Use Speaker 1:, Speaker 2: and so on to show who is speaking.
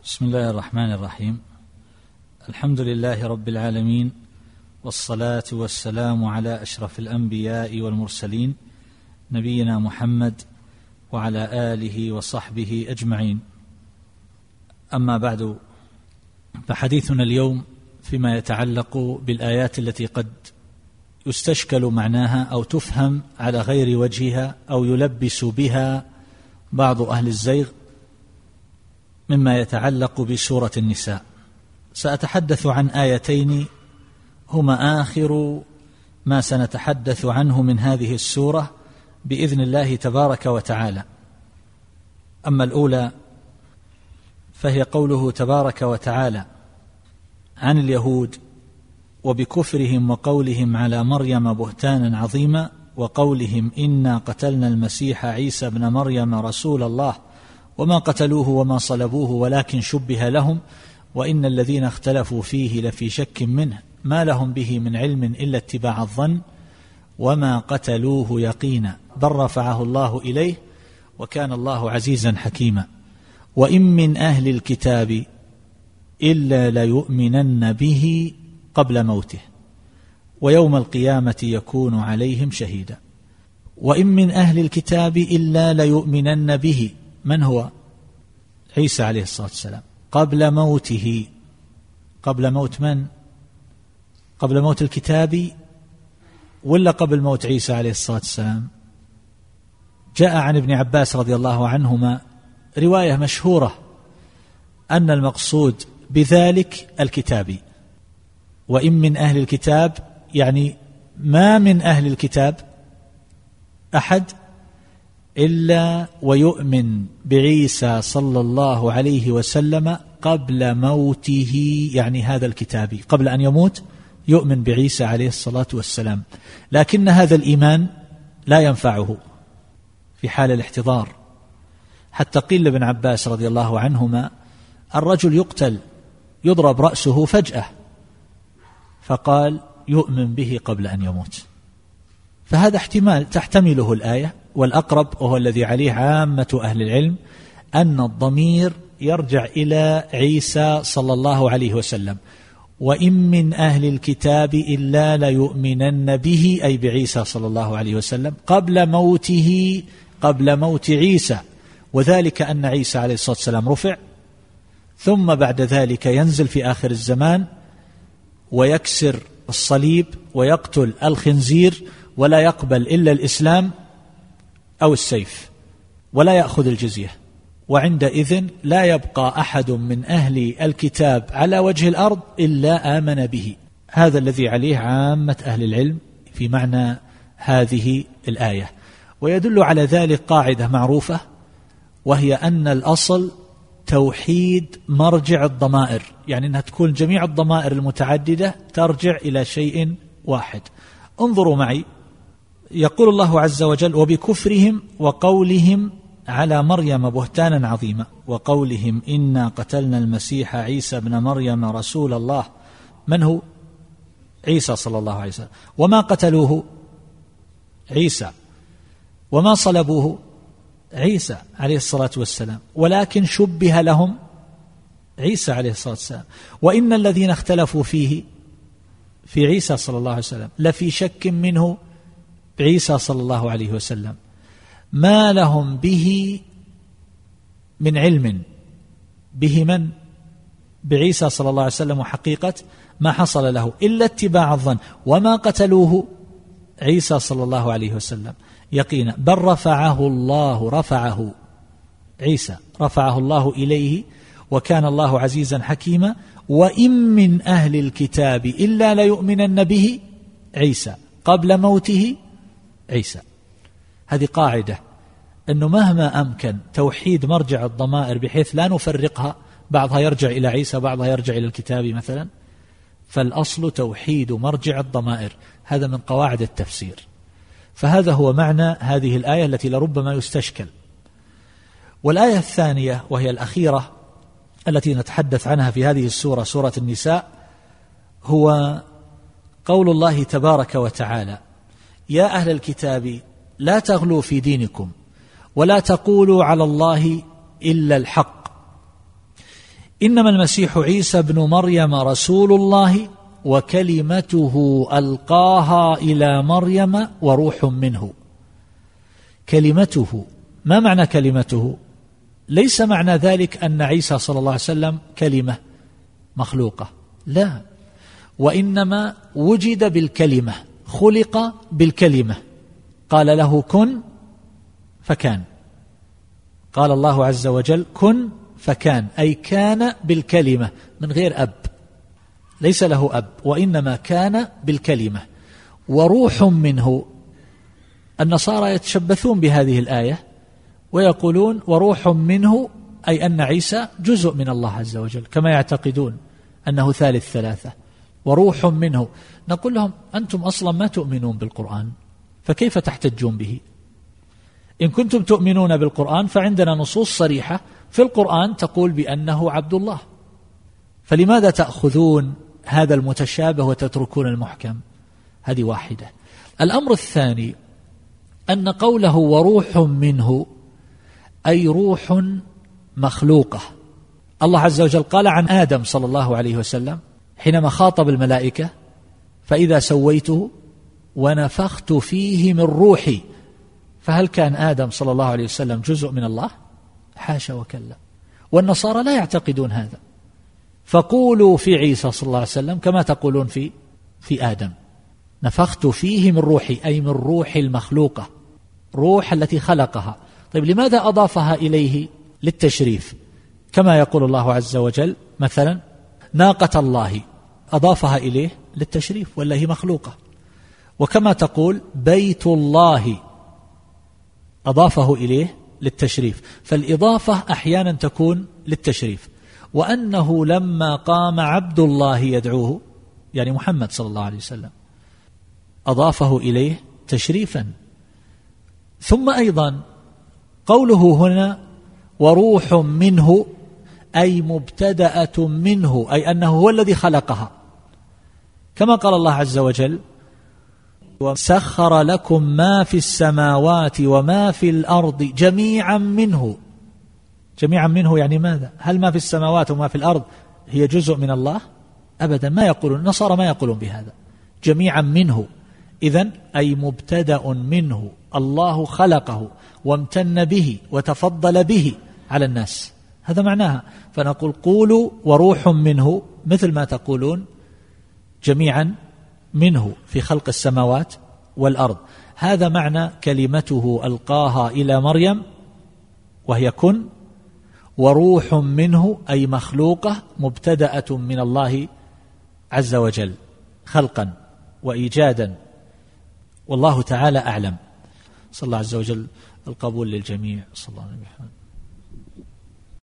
Speaker 1: بسم الله الرحمن الرحيم. الحمد لله رب العالمين، والصلاة والسلام على أشرف الأنبياء والمرسلين نبينا محمد وعلى آله وصحبه أجمعين. أما بعد، فحديثنا اليوم فيما يتعلق بالآيات التي قد يستشكل معناها أو تفهم على غير وجهها أو يلبس بها بعض أهل الزيغ مما يتعلق بسورة النساء. سأتحدث عن آيتين هما آخر ما سنتحدث عنه من هذه السورة بإذن الله تبارك وتعالى. أما الأولى فهي قوله تبارك وتعالى عن اليهود وبكفرهم وقولهم على مريم بهتانا عظيما وقولهم إنا قتلنا المسيح عيسى ابن مريم رسول الله وما قتلوه وما صلبوه ولكن شبه لهم وإن الذين اختلفوا فيه لفي شك منه ما لهم به من علم إلا اتباع الظن وما قتلوه يقينا بل رفعه الله إليه وكان الله عزيزا حكيما. وإن من أهل الكتاب إلا ليؤمنن به قبل موته ويوم القيامة يكون عليهم شهيدا. وإن من أهل الكتاب إلا ليؤمنن به، من هو؟ عيسى عليه الصلاة والسلام، قبل موته. قبل موت من؟ قبل موت الكتاب ولا قبل موت عيسى عليه الصلاة والسلام؟ جاء عن ابن عباس رضي الله عنهما رواية مشهورة أن المقصود بذلك الكتابي. وإن من أهل الكتاب يعني ما من أهل الكتاب أحد إلا ويؤمن بعيسى صلى الله عليه وسلم قبل موته، يعني هذا الكتابي قبل أن يموت يؤمن بعيسى عليه الصلاة والسلام، لكن هذا الإيمان لا ينفعه في حال الاحتضار. حتى قيل لابن عباس رضي الله عنهما الرجل يقتل يضرب رأسه فجأة، فقال يؤمن به قبل أن يموت. فهذا احتمال تحتمله الآية، والأقرب وهو الذي عليه عامة أهل العلم أن الضمير يرجع إلى عيسى صلى الله عليه وسلم. وإن من أهل الكتاب إلا ليؤمنن به أي بعيسى صلى الله عليه وسلم قبل موته، قبل موت عيسى، وذلك أن عيسى عليه الصلاة والسلام رفع ثم بعد ذلك ينزل في آخر الزمان ويكسر الصليب ويقتل الخنزير ولا يقبل إلا الإسلام أو السيف ولا يأخذ الجزية، وعندئذ لا يبقى أحد من أهل الكتاب على وجه الأرض إلا آمن به. هذا الذي عليه عامة أهل العلم في معنى هذه الآية. ويدل على ذلك قاعدة معروفة، وهي أن الأصل توحيد مرجع الضمائر، يعني أنها تكون جميع الضمائر المتعددة ترجع إلى شيء واحد. انظروا معي، يقول الله عز وجل وبكفرهم وقولهم على مريم بهتانا عظيما وقولهم إنا قتلنا المسيح عيسى ابن مريم رسول الله، من هو؟ عيسى صلى الله عليه وسلم. وما قتلوه عيسى وما صلبوه عيسى عليه الصلاة والسلام ولكن شبه لهم عيسى عليه الصلاة والسلام. وإن الذين اختلفوا فيه في عيسى صلى الله عليه وسلم لفي شك منه بعيسى صلى الله عليه وسلم ما لهم به من علم، به من؟ بعيسى صلى الله عليه وسلم وحقيقة ما حصل له إلا اتباع الظن وما قتلوه عيسى صلى الله عليه وسلم يقينا بل رفعه الله، رفعه عيسى رفعه الله إليه وكان الله عزيزا حكيما. وإن من أهل الكتاب إلا ليؤمنن به عيسى قبل موته عيسى. هذه قاعدة، أنه مهما أمكن توحيد مرجع الضمائر بحيث لا نفرقها، بعضها يرجع إلى عيسى بعضها يرجع إلى الكتاب مثلا، فالأصل توحيد مرجع الضمائر. هذا من قواعد التفسير. فهذا هو معنى هذه الآية التي لربما يستشكل. والآية الثانية وهي الأخيرة التي نتحدث عنها في هذه السورة، سورة النساء، هو قول الله تبارك وتعالى يا أهل الكتاب لا تغلوا في دينكم ولا تقولوا على الله إلا الحق إنما المسيح عيسى ابن مريم رسول الله وكلمته ألقاها إلى مريم وروح منه. كلمته، ما معنى كلمته؟ ليس معنى ذلك أن عيسى صلى الله عليه وسلم كلمة مخلوقة، لا، وإنما وجد بالكلمة، خلق بالكلمة، قال له كن فكان. قال الله عز وجل كن فكان، أي كان بالكلمة من غير أب، ليس له أب، وإنما كان بالكلمة. وروح منه، النصارى يتشبثون بهذه الآية ويقولون وروح منه، أي أن عيسى جزء من الله عز وجل، كما يعتقدون أنه ثالث ثلاثة. وروح منه، نقول لهم أنتم أصلا ما تؤمنون بالقرآن، فكيف تحتجون به؟ إن كنتم تؤمنون بالقرآن فعندنا نصوص صريحة في القرآن تقول بأنه عبد الله، فلماذا تأخذون هذا المتشابه وتتركون المحكم؟ هذه واحدة. الأمر الثاني أن قوله وروح منه أي روح مخلوقة. الله عز وجل قال عن آدم صلى الله عليه وسلم حينما خاطب الملائكة فإذا سويته ونفخت فيه من روحي، فهل كان آدم صلى الله عليه وسلم جزء من الله؟ حاشا وكلا. والنصارى لا يعتقدون هذا، فقولوا في عيسى صلى الله عليه وسلم كما تقولون في آدم، نفخت فيه من روحي، أي من روح المخلوقة، روح التي خلقها. طيب لماذا أضافها إليه للتشريف؟ كما يقول الله عز وجل مثلا ناقة الله، أضافها إليه للتشريف ولا هي مخلوقة. وكما تقول بيت الله، أضافه إليه للتشريف. فالإضافة أحيانا تكون للتشريف. وأنه لما قام عبد الله يدعوه، يعني محمد صلى الله عليه وسلم، أضافه إليه تشريفا. ثم أيضا قوله هنا وروح منه أي مبتدأة منه، أي أنه هو الذي خلقها، كما قال الله عز وجل وسخر لكم ما في السماوات وما في الأرض جميعا منه. جميعا منه يعني ماذا؟ هل ما في السماوات وما في الأرض هي جزء من الله؟ أبدا، ما يقولون النصارى، ما يقولون بهذا. جميعا منه إذن أي مبتدأ منه، الله خلقه وامتن به وتفضل به على الناس، هذا معناها. فنقول قولوا وروح منه مثل ما تقولون جميعا منه في خلق السماوات والأرض. هذا معنى كلمته ألقاها إلى مريم وهي كن، وروح منه أي مخلوقة مبتدأة من الله عز وجل خلقا وإيجادا، والله تعالى أعلم. صلى الله عز وجل القبول للجميع. صلى الله عليه وسلم.